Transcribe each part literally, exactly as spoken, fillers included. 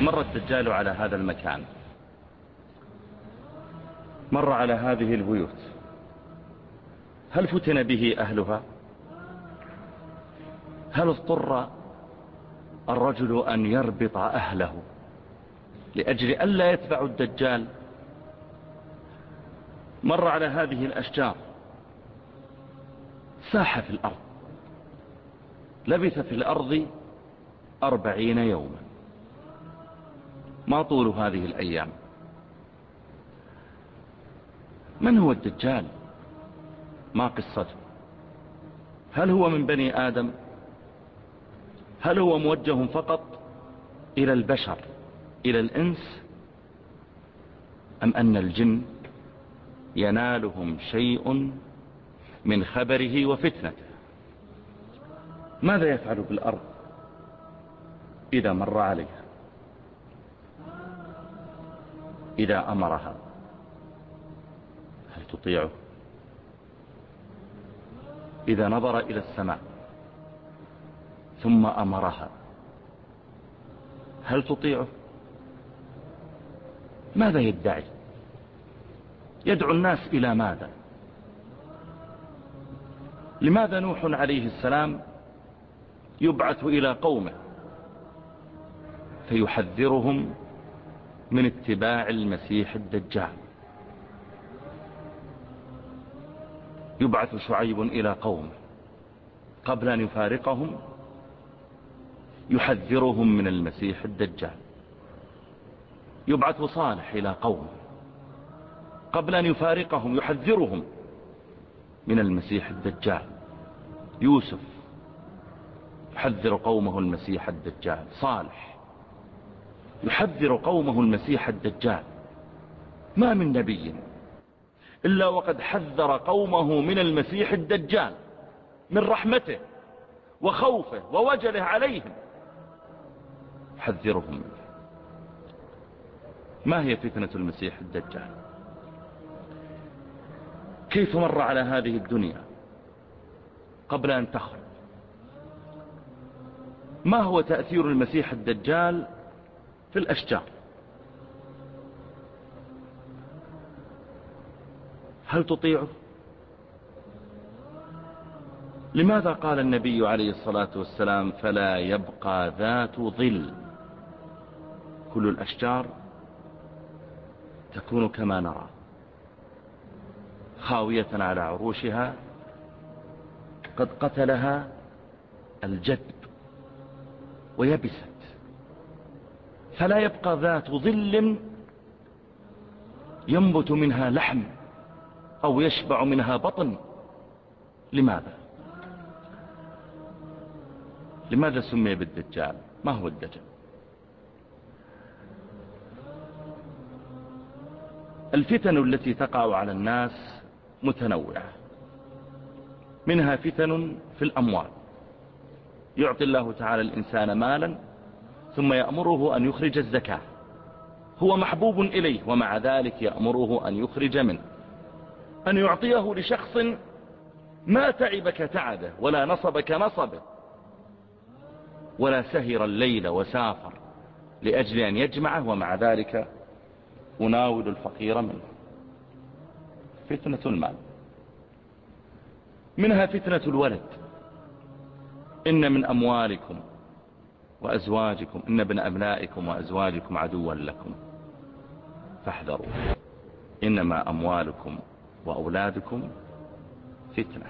مر الدجال على هذا المكان، مر على هذه البيوت، هل فتن به أهلها؟ هل اضطر الرجل أن يربط أهله لأجل ألا يتبعوا الدجال؟ مر على هذه الأشجار، ساح في الأرض، لبث في الأرض أربعين يوما. ما طول هذه الأيام؟ من هو الدجال؟ ما قصته؟ هل هو من بني آدم؟ هل هو موجه فقط إلى البشر، إلى الإنس، أم أن الجن ينالهم شيء من خبره وفتنته؟ ماذا يفعل بالأرض إذا مر عليها؟ إذا أمرها هل تطيعه؟ إذا نظر إلى السماء ثم أمرها هل تطيعه؟ ماذا يدعي؟ يدعو الناس إلى ماذا؟ لماذا نوح عليه السلام يبعث إلى قومه فيحذرهم من اتباع المسيح الدجال؟ يبعث شعيب إلى قومه قبل أن يفارقهم يحذرهم من المسيح الدجال. يبعث صالح إلى قومه قبل أن يفارقهم يحذرهم من المسيح الدجال. يوسف يحذر قومه المسيح الدجال، صالح يحذر قومه المسيح الدجال. ما من نبي إلا وقد حذر قومه من المسيح الدجال، من رحمته وخوفه ووجله عليهم، حذرهم منه. ما هي فتنة المسيح الدجال؟ كيف مر على هذه الدنيا قبل أن تخرج؟ ما هو تأثير المسيح الدجال في الأشجار؟ هل تطيعه؟ لماذا قال النبي عليه الصلاة والسلام فلا يبقى ذات ظل؟ كل الأشجار تكون كما نرى، خاوية على عروشها، قد قتلها الجدب ويبست، فلا يبقى ذات ظل ينبت منها لحم أو يشبع منها بطن. لماذا؟ لماذا سمي بالدجال؟ ما هو الدجال؟ الفتن التي تقع على الناس متنوعة، منها فتن في الأموال. يعطي الله تعالى الإنسان مالا ثم يأمره أن يخرج الزكاة، هو محبوب إليه ومع ذلك يأمره أن يخرج منه. أن يعطيه لشخص ما تعبك تعبه ولا نصبك نصبه ولا سهر الليل وسافر لأجل أن يجمعه، ومع ذلك أناول الفقير منه. فتنة المال. منها فتنة الولد. إن من أموالكم وأزواجكم إن ابن أبنائكم وأزواجكم عدوا لكم فاحذروا، إنما أموالكم وأولادكم فتنة.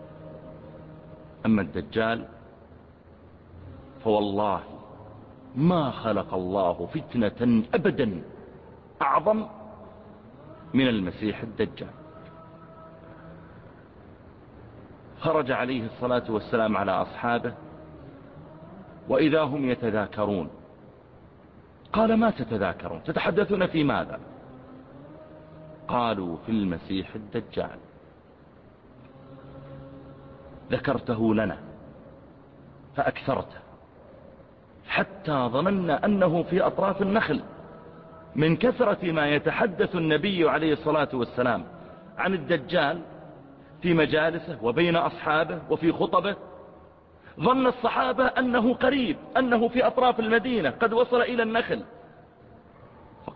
أما الدجال فوالله ما خلق الله فتنة أبدا أعظم من المسيح الدجال. خرج عليه الصلاة والسلام على أصحابه وإذا هم يتذاكرون. قال ما تتذاكرون؟ تتحدثون في ماذا؟ قالوا في المسيح الدجال. ذكرته لنا فأكثرته حتى ظننا أنه في أطراف النخل من كثرة ما يتحدث النبي عليه الصلاة والسلام عن الدجال في مجالسه وبين أصحابه وفي خطبه. ظن الصحابة أنه قريب، أنه في أطراف المدينة قد وصل إلى النخل،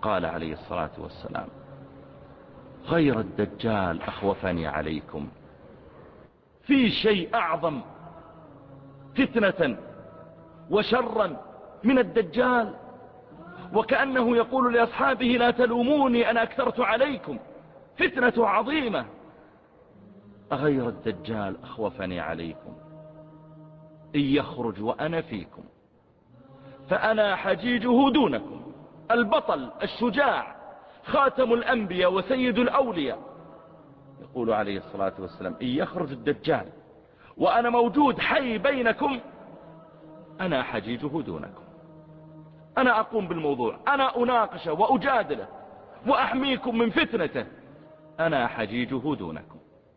قال عليه الصلاة والسلام: غير الدجال أخوفني عليكم. في شيء أعظم فتنة وشرا من الدجال؟ وكأنه يقول لأصحابه: لا تلوموني أنا أكثرت عليكم، فتنة عظيمة. أغير الدجال أخوفني عليكم؟ إن يخرج وأنا فيكم فأنا حجيجه دونكم. البطل الشجاع خاتم الأنبياء وسيد الأولياء يقول عليه الصلاة والسلام: إن يخرج الدجال وأنا موجود حي بينكم أنا حجيجه دونكم. أنا أقوم بالموضوع، أنا أناقشه وأجادله وأحميكم من فتنته، أنا حجيجه دونكم.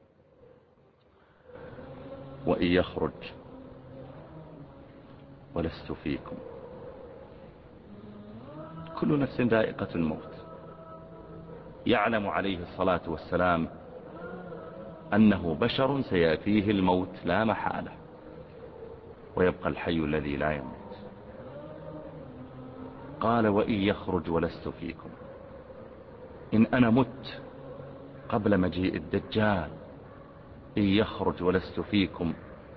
وإن يخرج ولست فيكم. كل نفس ذائقة الموت. يعلم عليه الصلاة والسلام أنه بشر سيأتيه الموت لا محالة، ويبقى الحي الذي لا يموت. قال: وإن يخرج ولست فيكم. إن أنا مت قبل مجيء الدجال، إن يخرج ولست فيكم،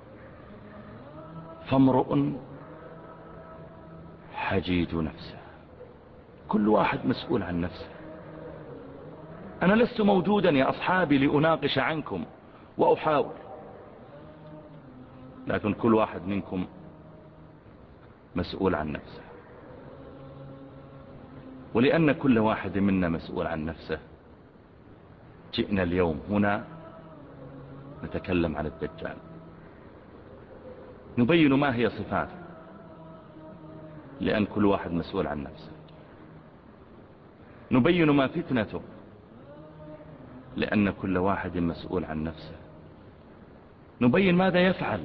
فامرؤ حجيج نفسه. كل واحد مسؤول عن نفسه. أنا لست موجودا يا أصحابي لأناقش عنكم وأحاول، لكن كل واحد منكم مسؤول عن نفسه. ولأن كل واحد منا مسؤول عن نفسه، جئنا اليوم هنا نتكلم عن الدجال، نبين ما هي صفاته، لأن كل واحد مسؤول عن نفسه. نبين ما فتنته، لأن كل واحد مسؤول عن نفسه. نبين ماذا يفعل،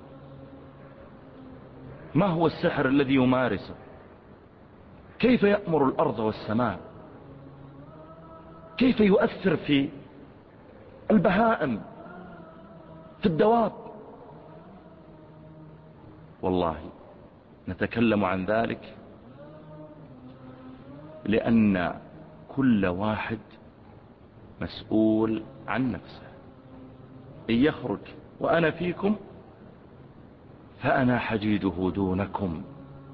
ما هو السحر الذي يمارسه، كيف يأمر الأرض والسماء، كيف يؤثر في البهائم، في الدواب. والله نتكلم عن ذلك لأن كل واحد مسؤول عن نفسه. إن يخرج وأنا فيكم فأنا حجيجه دونكم.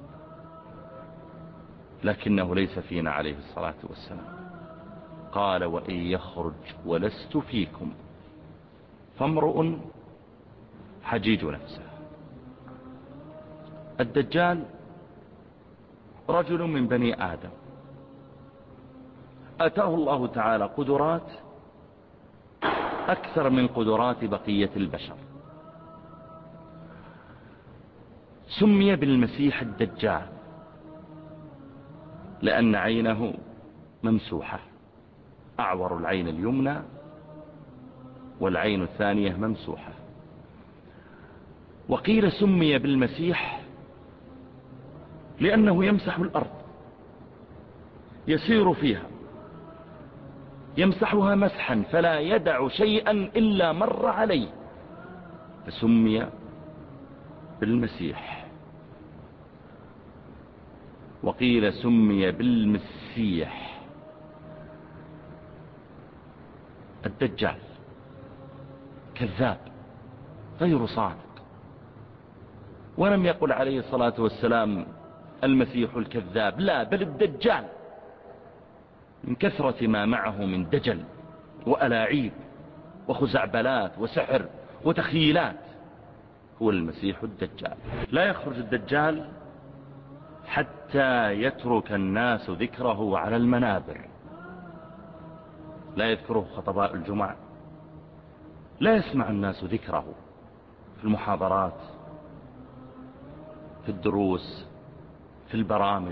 لكنه ليس فينا عليه الصلاة والسلام. قال: وإن يخرج ولست فيكم فامرؤ حجيج نفسه. الدجال رجل من بني آدم، أتاه الله تعالى قدرات أكثر من قدرات بقية البشر. سمي بالمسيح الدجال لأن عينه ممسوحة، أعور العين اليمنى والعين الثانية ممسوحة. وقيل سمي بالمسيح لأنه يمسح الأرض، يسير فيها، يمسحها مسحا فلا يدع شيئا إلا مر عليه، فسمي بالمسيح. وقيل سمي بالمسيح. الدجال كذاب غير صادق، ولم يقل عليه الصلاة والسلام المسيح الكذاب، لا، بل الدجال، من كثرة ما معه من دجل وألاعيب وخزعبلات وسحر وتخيلات، هو المسيح الدجال. لا يخرج الدجال حتى يترك الناس ذكره على المنابر. لا يذكره خطباء الجمعة، لا يسمع الناس ذكره في المحاضرات، في الدروس، في البرامج،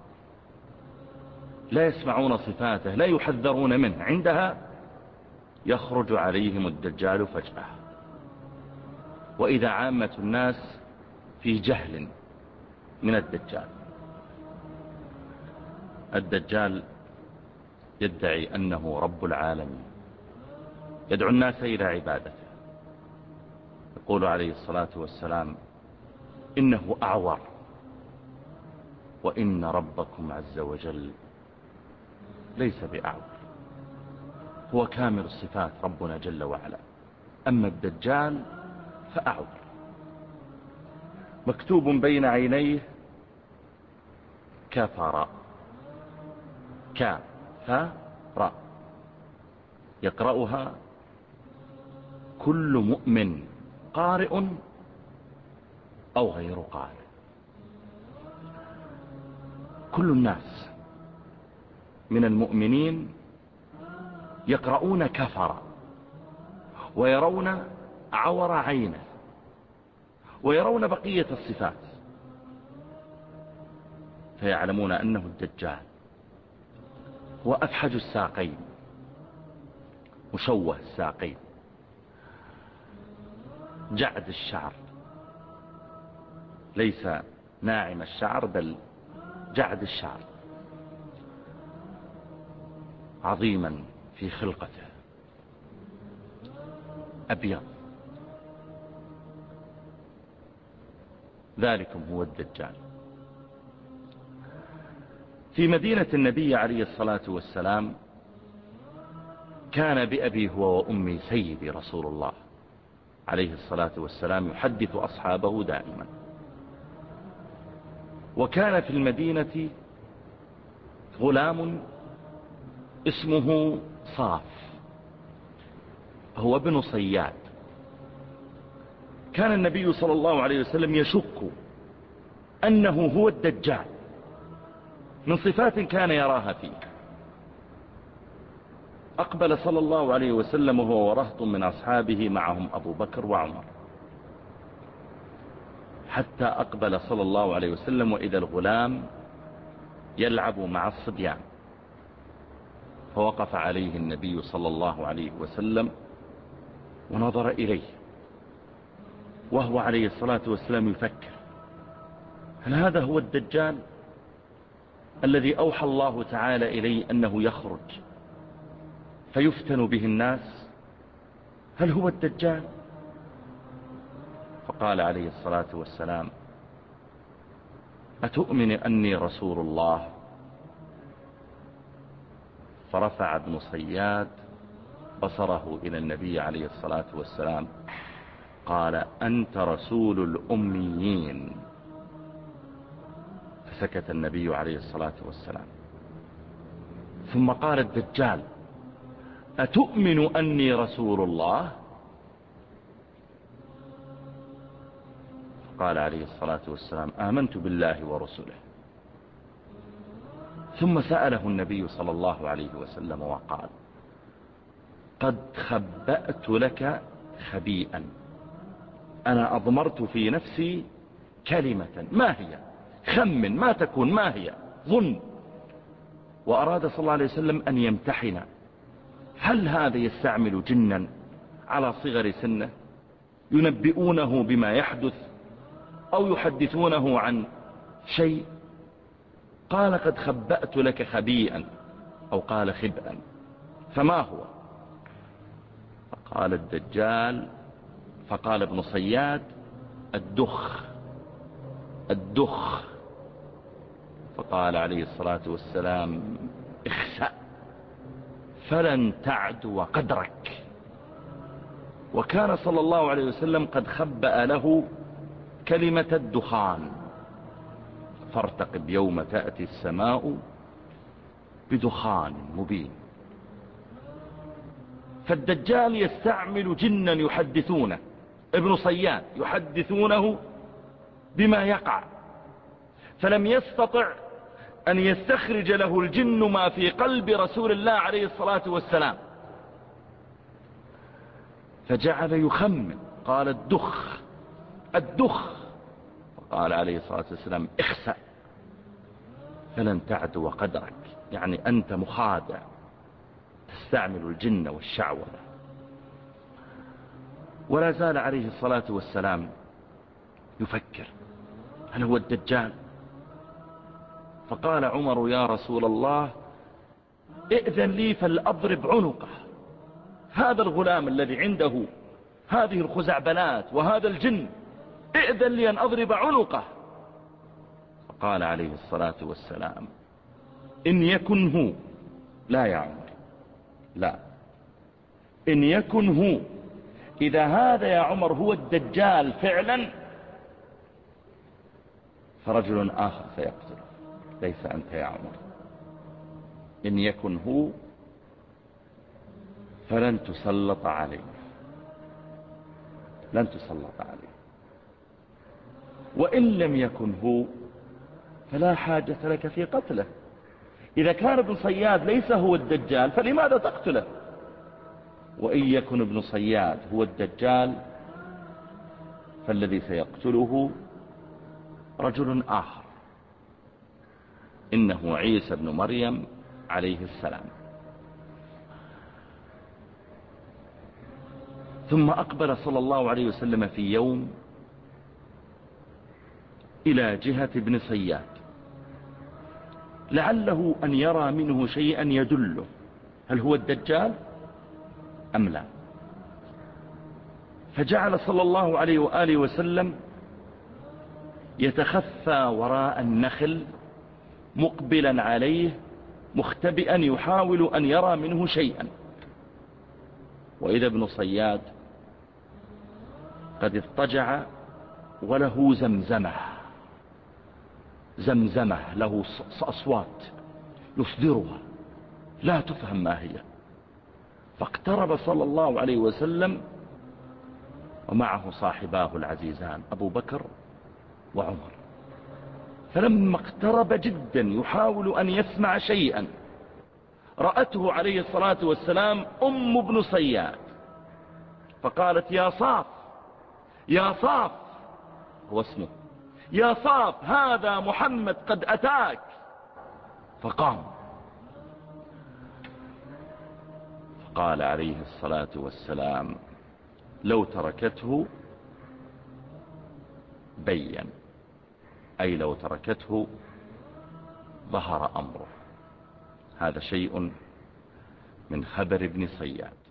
لا يسمعون صفاته، لا يحذرون منه. عندها يخرج عليهم الدجال فجأة. وإذا عامة الناس في جهل من الدجال. الدجال يدعي أنه رب العالمين، يدعو الناس إلى عبادته. يقول عليه الصلاة والسلام: إنه أعور، وإن ربكم عز وجل ليس بأعور، هو كامل الصفات ربنا جل وعلا. أما الدجال فأعور، مكتوب بين عينيه كفر، كفر، يقرأها كل مؤمن قارئ أو غير قارئ. كل الناس من المؤمنين يقرؤون كفر ويرون عور عينه ويرون بقية الصفات، فيعلمون أنه الدجال. هو أفحج الساقين، مشوه الساقين، جعد الشعر، ليس ناعم الشعر بل جعد الشعر، عظيما في خلقته، أبيض. ذلكم هو الدجال. في مدينة النبي عليه الصلاة والسلام كان بأبي هو وأمي سيدي رسول الله عليه الصلاة والسلام يحدث أصحابه دائما. وكان في المدينة غلام اسمه صاف، هو ابن صياد. كان النبي صلى الله عليه وسلم يشك أنه هو الدجال من صفات كان يراها فيه. أقبل صلى الله عليه وسلم وهو ورهط من أصحابه معهم أبو بكر وعمر، حتى أقبل صلى الله عليه وسلم وإذا الغلام يلعب مع الصبيان، فوقف عليه النبي صلى الله عليه وسلم ونظر إليه وهو عليه الصلاة والسلام يفكر: هل هذا هو الدجال الذي أوحى الله تعالى إليه أنه يخرج فيفتن به الناس؟ هل هو الدجال؟ فقال عليه الصلاة والسلام: أتؤمن أني رسول الله؟ فرفع ابن صياد بصره إلى النبي عليه الصلاة والسلام قال: أنت رسول الأميين. فسكت النبي عليه الصلاة والسلام، ثم قال: الدجال أتؤمن أني رسول الله؟ قال عليه الصلاة والسلام: آمنت بالله ورسله. ثم سأله النبي صلى الله عليه وسلم وقال: قد خبأت لك خبيئا، أنا أضمرت في نفسي كلمة، ما هي؟ خمن ما تكون، ما هي؟ ظن. وأراد صلى الله عليه وسلم أن يمتحن: هل هذا يستعمل جنا على صغر سنه ينبئونه بما يحدث أو يحدثونه عن شيء؟ قال: قد خبأت لك خبيئا، أو قال خبئا، فما هو؟ فقال: الدجال. فقال ابن صياد: الدخ، الدخ. فقال عليه الصلاة والسلام: اخسأ فلن تعدو قدرك. وكان صلى الله عليه وسلم قد خبأ له كلمة الدخان: فارتقب يوم تأتي السماء بدخان مبين. فالدجال يستعمل جنا يحدثونه، ابن صياد يحدثونه بما يقع، فلم يستطع أن يستخرج له الجن ما في قلب رسول الله عليه الصلاة والسلام، فجعل يخمن. قال: الدخ، الدخ. فقال عليه الصلاة والسلام: اخسأ فلن تعدو قدرك، يعني أنت مخادع، تستعمل الجن والشعوذة. ولا زال عليه الصلاة والسلام يفكر: هل هو الدجال؟ فقال عمر: يا رسول الله، ائذن لي فلأضرب عنقه، هذا الغلام الذي عنده هذه الخزعبلات وهذا الجن، ائذن لي أن أضرب عنقه. فقال عليه الصلاة والسلام: إن يكن هو لا يا عمر، لا، إن يكن هو، إذا هذا يا عمر هو الدجال فعلا فرجل آخر سيقتله، ليس أنت يا عمر. إن يكن هو فلن تسلط عليه، لن تسلط عليه، وإن لم يكن هو فلا حاجة لك في قتله. إذا كان ابن صياد ليس هو الدجال فلماذا تقتله؟ وإن يكن ابن صياد هو الدجال فالذي سيقتله رجل آخر، إنه عيسى بن مريم عليه السلام. ثم أقبل صلى الله عليه وسلم في يوم إلى جهة ابن صياد لعله أن يرى منه شيئا يدله هل هو الدجال أم لا. فجعل صلى الله عليه وآله وسلم يتخفى وراء النخل مقبلا عليه مختبئا يحاول أن يرى منه شيئا. وإذا ابن صياد قد اضطجع وله زمزمة، زمزمة له أصوات يصدرها لا تفهم ما هي. فاقترب صلى الله عليه وسلم ومعه صاحباه العزيزان أبو بكر وعمر. فلما اقترب جدا يحاول أن يسمع شيئا رأته عليه الصلاة والسلام أم ابن صياد فقالت يا صاف، يا صاف، هو اسمه، يا صاف هذا محمد قد أتاك. فقام، فقال عليه الصلاة والسلام لو تركته بين، أي لو تركته ظهر أمره. هذا شيء من خبر ابن صياد.